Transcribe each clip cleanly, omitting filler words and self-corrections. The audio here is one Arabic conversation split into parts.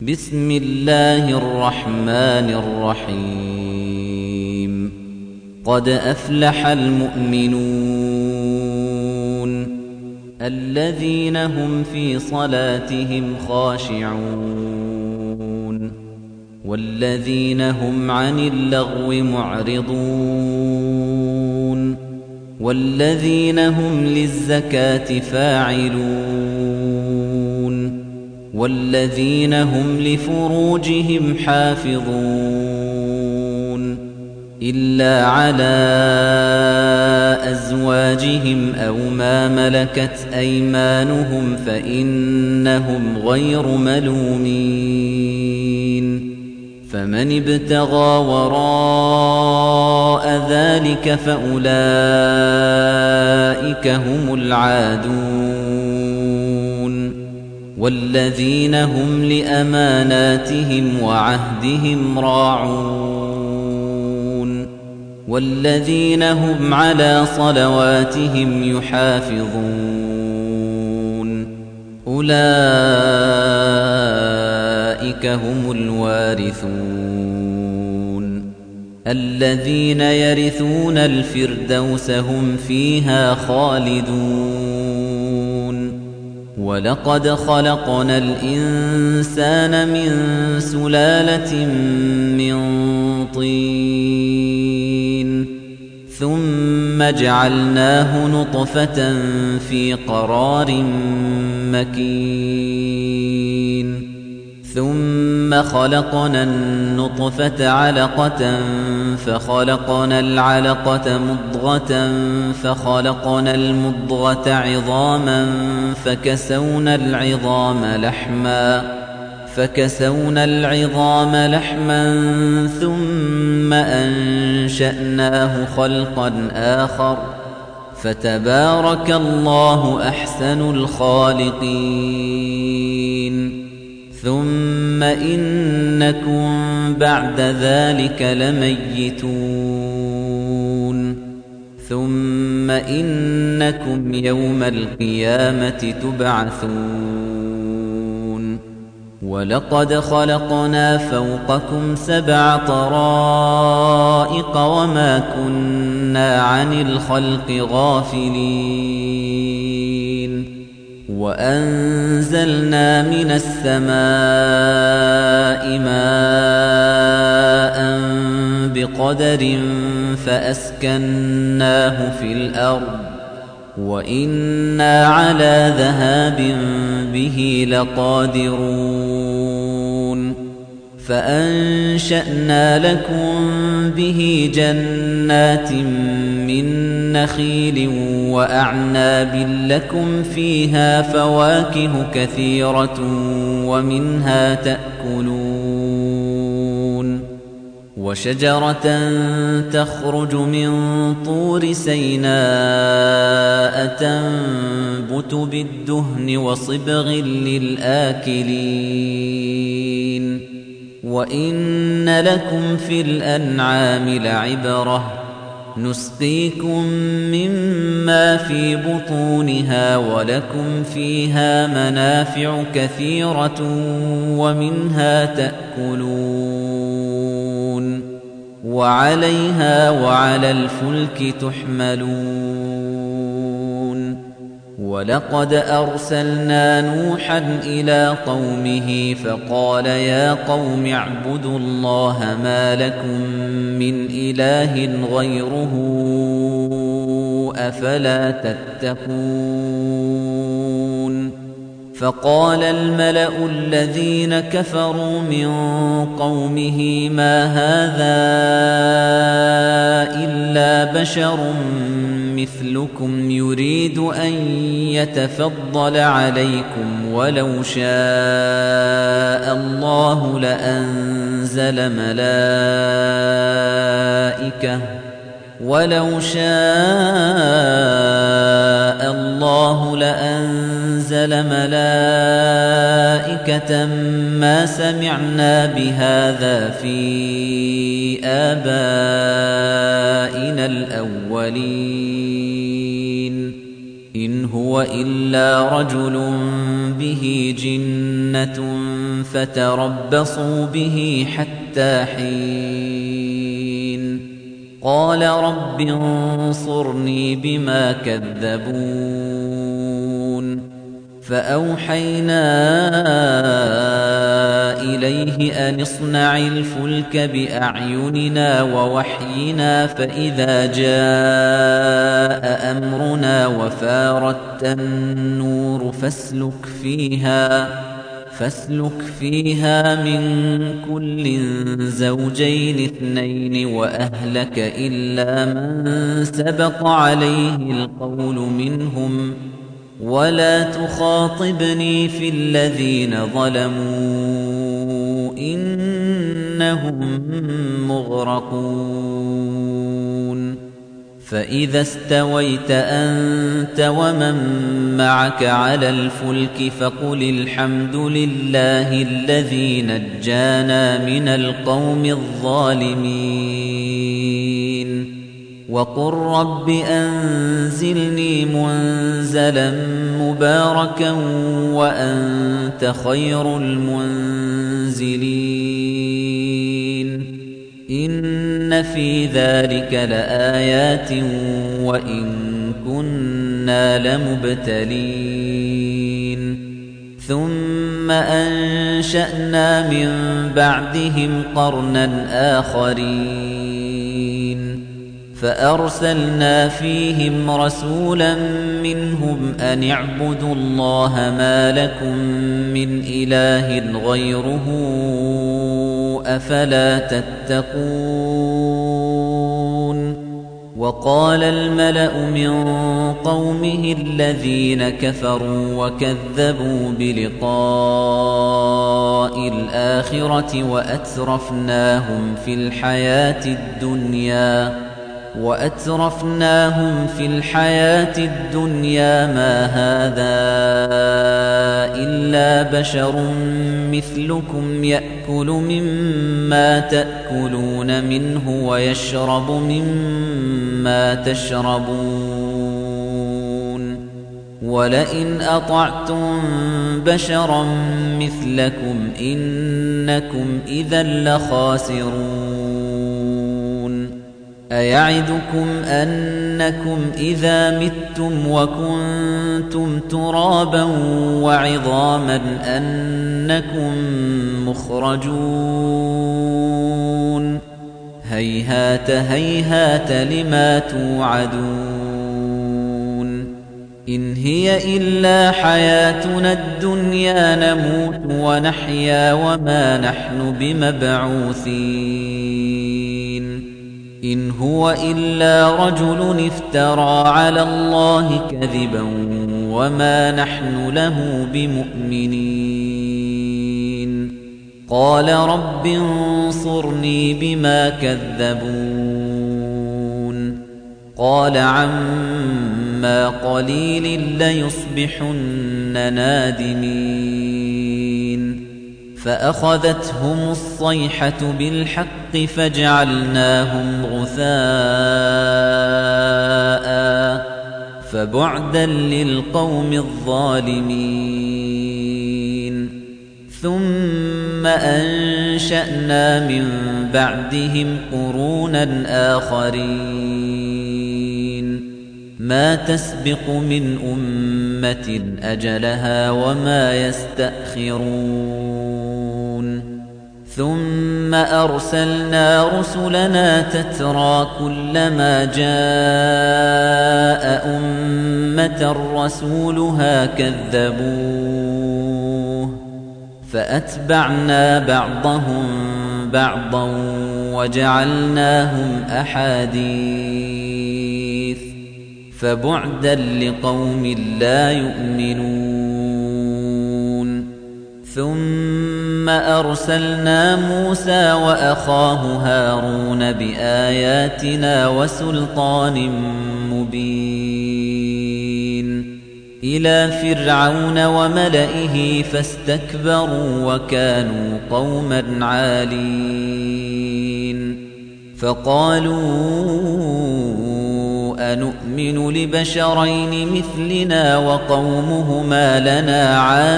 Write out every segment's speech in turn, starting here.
بسم الله الرحمن الرحيم قد أفلح المؤمنون الذين هم في صلاتهم خاشعون والذين هم عن اللغو معرضون والذين هم للزكاة فاعلون والذين هم لفروجهم حافظون إلا على أزواجهم أو ما ملكت أيمانهم فإنهم غير ملومين فمن ابتغى وراء ذلك فأولئك هم العادون والذين هم لأماناتهم وعهدهم راعون والذين هم على صلواتهم يحافظون أولئك هم الوارثون الذين يرثون الفردوس هم فيها خالدون ولقد خلقنا الإنسان من سلالة من طين ثم جعلناه نطفة في قرار مكين ثم خلقنا النطفة علقة فخلقنا العلقة مضغة فخلقنا المضغة عظاما فكسونا العظام لحما ثم أنشأناه خلقا آخر فتبارك الله أحسن الخالقين ثم إنكم بعد ذلك لميتون ثم إنكم يوم القيامة تبعثون ولقد خلقنا فوقكم 7 طرائق وما كنا عن الخلق غافلين وأنزلنا من السماء ماء بقدر فأسكناه في الأرض وإنا على ذهاب به لقادرون فأنشأنا لكم به جنات من نخيل وأعناب لكم فيها فواكه كثيرة ومنها تأكلون وشجرة تخرج من طور سيناء تنبت بالدهن وصبغ للآكلين وإن لكم في الأنعام لعبرة نسقيكم مما في بطونها ولكم فيها منافع كثيرة ومنها تأكلون وعليها وعلى الفلك تحملون ولقد أرسلنا نوحا إلى قومه فقال يا قوم اعبدوا الله ما لكم من إله غيره أفلا تتقون فقال الملأ الذين كفروا من قومه ما هذا إلا بشر مثلكم يريد أن يتفضل عليكم ولو شاء الله لأنزل ملائكة ما سمعنا بهذا في آبائنا الأولين إن هو إلا رجل به جنة فتربصوا به حتى حين قال رب انصرني بما كذبون فأوحينا إليه أن اصنع الفلك بأعيننا ووحينا فإذا جاء أمرنا وفارت النور فاسلك فيها من كل زوجين اثنين وأهلك إلا من سبق عليه القول منهم ولا تخاطبني في الذين ظلموا إنهم مغرقون فإذا استويت أنت ومن معك على الفلك فقل الحمد لله الذي نجانا من القوم الظالمين وقل رب أنزلني منزلا مباركا وأنت خير المنزلين إن في ذلك لآيات وإن كنا لمبتلين ثم أنشأنا من بعدهم قرنا آخرين فأرسلنا فيهم رسولا منهم أن اعبدوا الله ما لكم من إله غيره أفلا تتقون وقال الملأ من قومه الذين كفروا وكذبوا بلقاء الآخرة وأترفناهم في الحياة الدنيا ما هذا إلا بشر مثلكم يأكل مما تأكلون منه ويشرب مما تشربون ولئن أطعتم بشرا مثلكم إنكم إذا لخاسرون أيعدكم أنكم إذا متم وكنتم ترابا وعظاما أنكم مخرجون هيهات هيهات لما توعدون إن هي إلا حياتنا الدنيا نموت ونحيا وما نحن بمبعوثين إن هو إلا رجل افترى على الله كذبا وما نحن له بمؤمنين قال رب انصرني بما كذبون قال عما قليل ليصبحن نادمين فأخذتهم الصيحة بالحق فجعلناهم غثاء فبعدا للقوم الظالمين ثم أنشأنا من بعدهم قرونا آخرين ما تسبق من أمة أجلها وما يستأخرون ثم أرسلنا رسلنا تترى كلما جاء أمة رسولها كذبوه فأتبعنا بعضهم بعضا وجعلناهم أحاديث فبعدا لقوم لا يؤمنون ثم أرسلنا موسى وأخاه هارون بآياتنا وسلطان مبين إلى فرعون وملئه فاستكبروا وكانوا قوما عالين فقالوا أنؤمن لبشرين مثلنا وقومهما لنا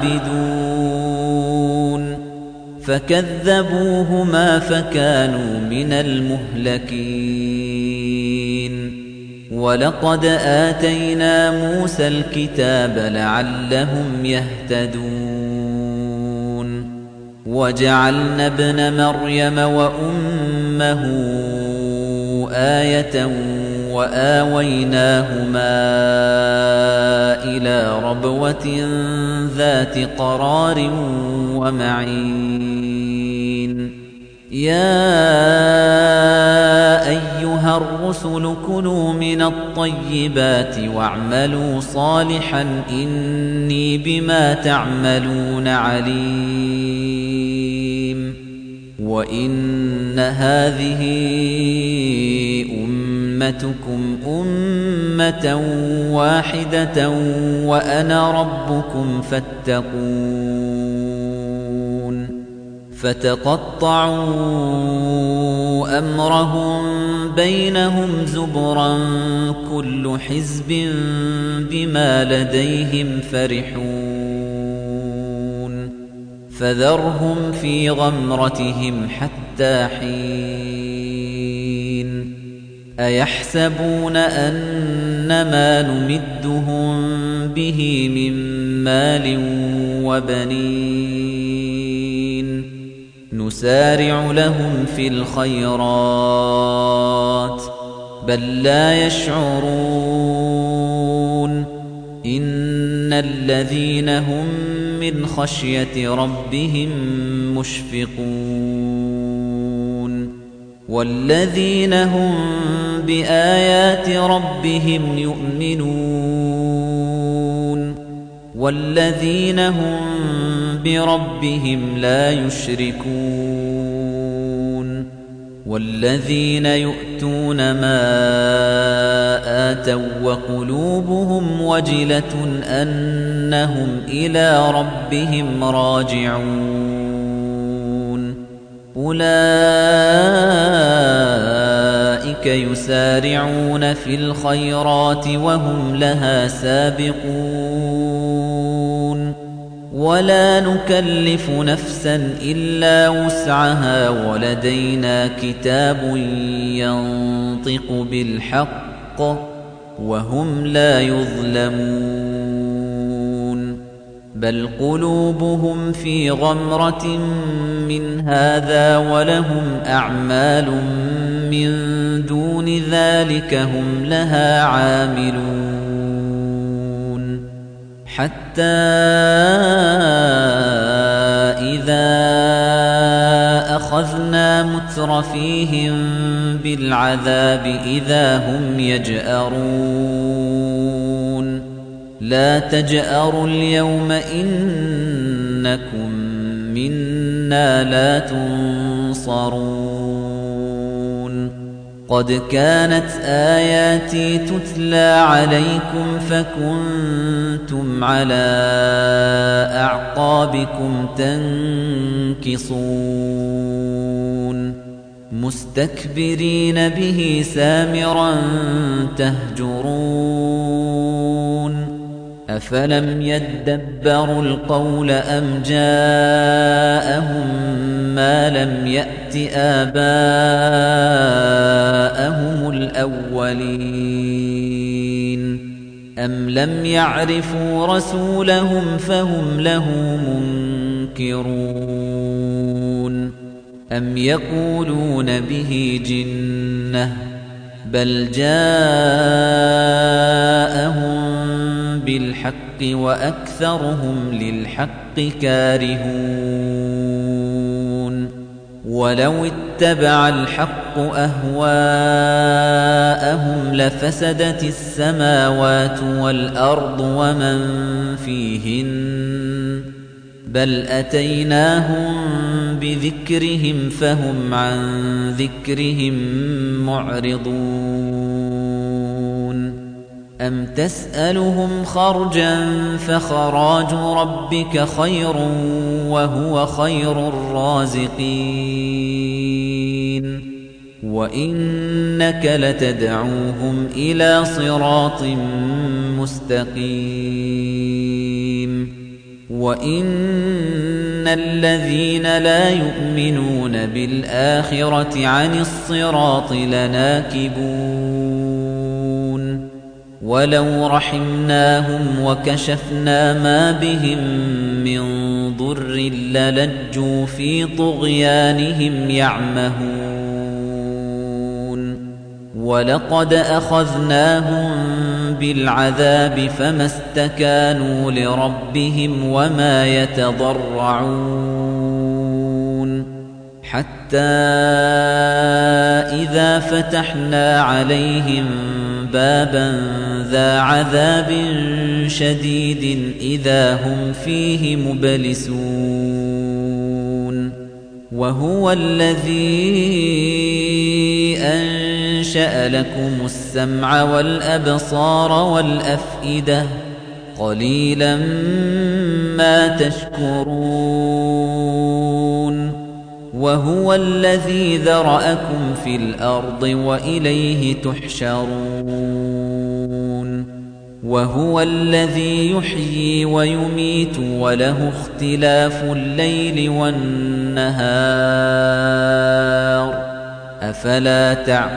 عابدون فكذبوهما فكانوا من المهلكين ولقد آتينا موسى الكتاب لعلهم يهتدون وجعلنا ابن مريم وأمه آية وآويناهما إلى ربوة ذات قرار ومعين يا أيها الرسل كلوا من الطيبات واعملوا صالحا إني بما تعملون عليم وإن هذه أمتكم أمة واحدة وأنا ربكم فاتقون فتقطعوا أمرهم بينهم زبرا كل حزب بما لديهم فرحون فذرهم في غمرتهم حتى حين أيحسبون أنما نمدهم به من مال وبنين نسارع لهم في الخيرات بل لا يشعرون إن الذين هم من خشية ربهم مشفقون والذين هم بآيات ربهم يؤمنون والذين هم بربهم لا يشركون والذين يؤتون ما آتوا وقلوبهم وجلة أنهم إلى ربهم راجعون أولئك يسارعون في الخيرات وهم لها سابقون ولا نكلف نفسا إلا وسعها ولدينا كتاب ينطق بالحق وهم لا يظلمون بل قلوبهم في غمرة من هذا ولهم أعمال من دون ذلك هم لها عاملون حتى إذا أخذنا مترفيهم بالعذاب إذا هم يجأرون لا تجأروا اليوم إنكم منا لا تنصرون قد كانت آياتي تتلى عليكم فكنتم على أعقابكم تنكصون مستكبرين به سامرا تهجرون أفلم يدبروا القول أم جاءهم ما لم يأت آباءهم الأولين أم لم يعرفوا رسولهم فهم له منكرون أم يقولون به جنة بل جاءهم بالحق وأكثرهم للحق كارهون ولو اتبع الحق أهواءهم لفسدت السماوات والأرض ومن فيهن بل أتيناهم بذكرهم فهم عن ذكرهم معرضون أم تسألهم خرجا فخراج ربك خير وهو خير الرازقين وإنك لتدعوهم إلى صراط مستقيم وإن الذين لا يؤمنون بالآخرة عن الصراط لناكبون ولو رحمناهم وكشفنا ما بهم من ضر للجوا في طغيانهم يعمهون ولقد أخذناهم بالعذاب فما استكانوا لربهم وما يتضرعون حتى إذا فتحنا عليهم بابا ذا عذاب شديد إذا هم فيه مبلسون وهو الذي أنشأ لكم السمع والأبصار والأفئدة قليلا ما تشكرون وهو الذي ذرأكم في الأرض وإليه تحشرون وهو الذي يحيي ويميت وله اختلاف الليل والنهار أفلا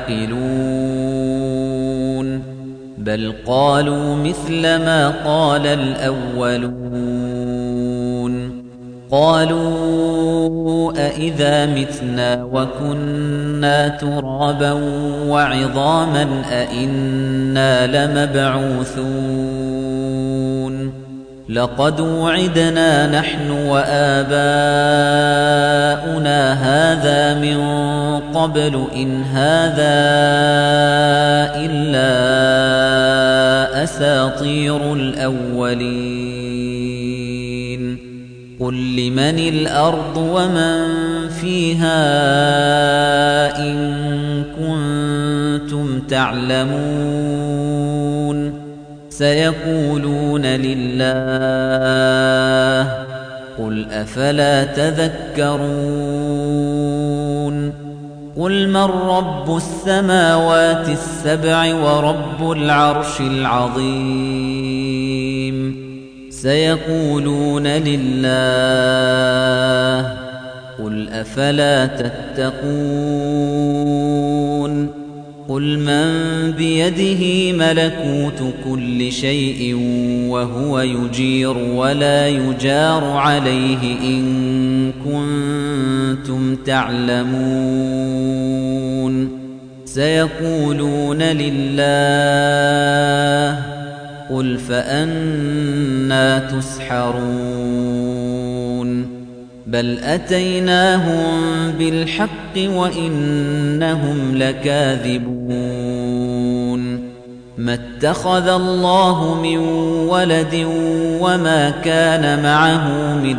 تعقلون بل قالوا مثل ما قال الأولون قالوا أإذا متنا وكنا ترابا وعظاما أإنا لمبعوثون لقد وعدنا نحن وآباؤنا هذا من قبل إن هذا إلا أساطير الأولين قل لمن الأرض ومن فيها إن كنتم تعلمون سيقولون لله قل أفلا تذكرون قل من رب السماوات السبع ورب العرش العظيم سيقولون لله قل أفلا تتقون قل من بيده ملكوت كل شيء وهو يجير ولا يجار عليه إن كنتم تعلمون سيقولون لله قل فأنى تسحرون بل أتيناهم بالحق وإنهم لكاذبون ما اتخذ الله من ولد وما كان معه من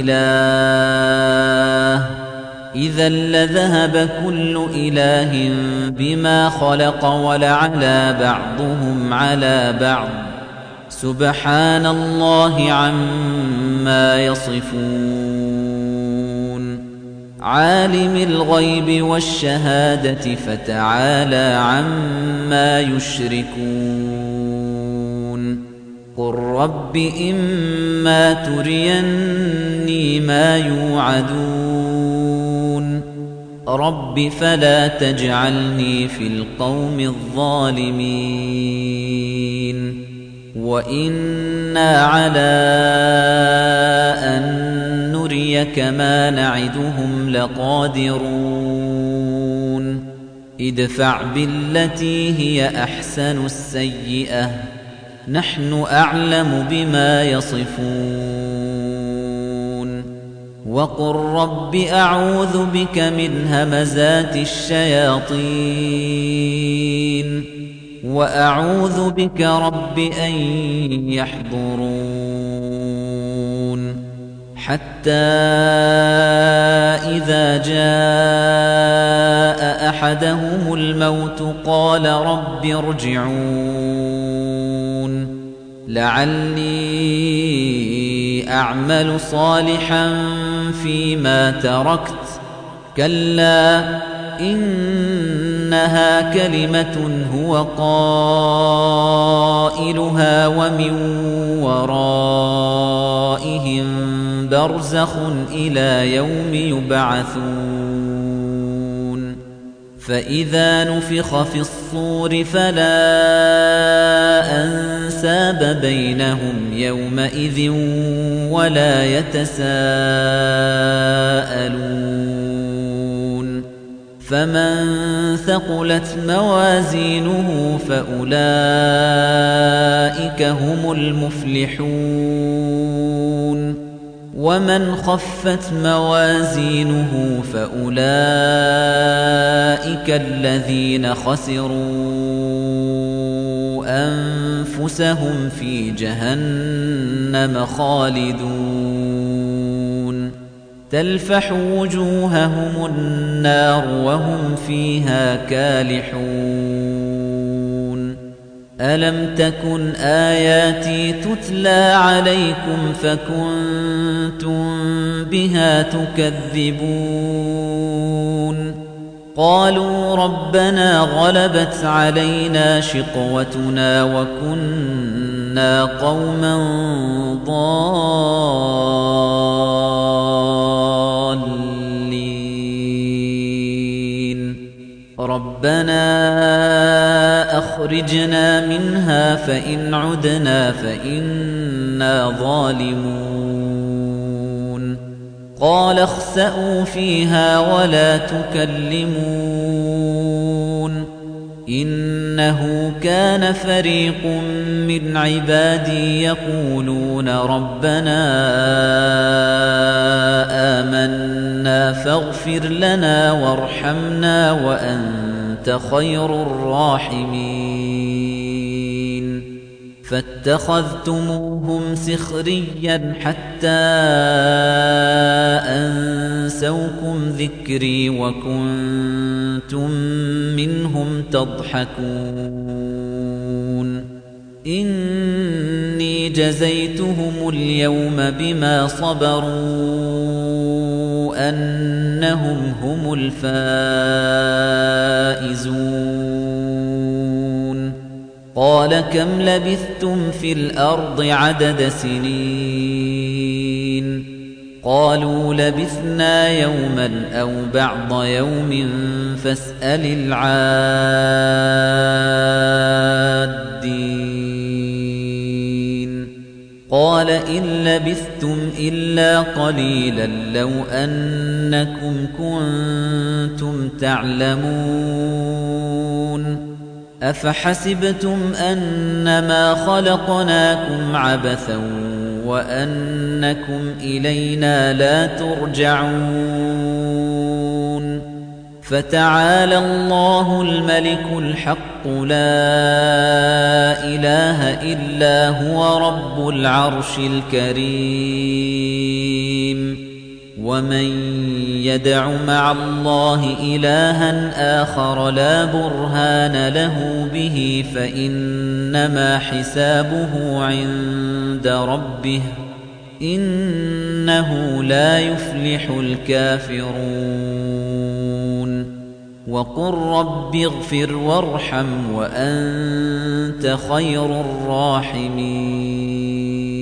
إله إذا لذهب كل إله بما خلق ولعلى بعضهم على بعض سبحان الله عما يصفون عالم الغيب والشهادة فتعالى عما يشركون قل رب إما تريني ما يوعدون رب فلا تجعلني في القوم الظالمين وإنا على أن نريك ما نعدهم لقادرون ادفع بالتي هي أحسن السيئة نحن أعلم بما يصفون وقل رب أعوذ بك من همزات الشياطين وأعوذ بك رب أن يحضرون حتى إذا جاء أحدهم الموت قال رب ارجعون لعلي أعمل صالحا فيما تركت كلا إنها كلمة هو قائلها ومن ورائهم برزخ إلى يوم يبعثون فإذا نفخ في الصور فلا أنساب بينهم يومئذ ولا يتساءلون فمن ثقلت موازينه فأولئك هم المفلحون ومن خفت موازينه فأولئك الذين خسروا أنفسهم في جهنم خالدون تلفح وجوههم النار وهم فيها كالحون ألم تكن آياتي تتلى عليكم فكنتم بها تكذبون قالوا ربنا غلبت علينا شقوتنا وكنا قوما ضالين ربنا أخرجنا منها فإن عدنا فإنا ظالمون قال اخسئوا فيها ولا تكلمون إنه كان فريق من عبادي يقولون ربنا آمنا فاغفر لنا وارحمنا وأنت خير الراحمين فاتخذتموهم سخريا حتى أنسوكم ذكري وكنتم منهم تضحكون إني جزيتهم اليوم بما صبروا أنهم هم الفائزون قال كم لبثتم في الأرض عدد سنين قالوا لبثنا يوما أو بعض يوم فاسأل العادين قال إن لبثتم إلا قليلا لو أنكم كنتم تعلمون أفحسبتم أنما خلقناكم عبثا وأنكم إلينا لا ترجعون فتعالى الله الملك الحق لا إله إلا هو رب العرش الكريم ومن يدع مع الله إلها آخر لا برهان له به فإنما حسابه عند ربه إنه لا يفلح الكافرون وقل رب اغفر وارحم وأنت خير الراحمين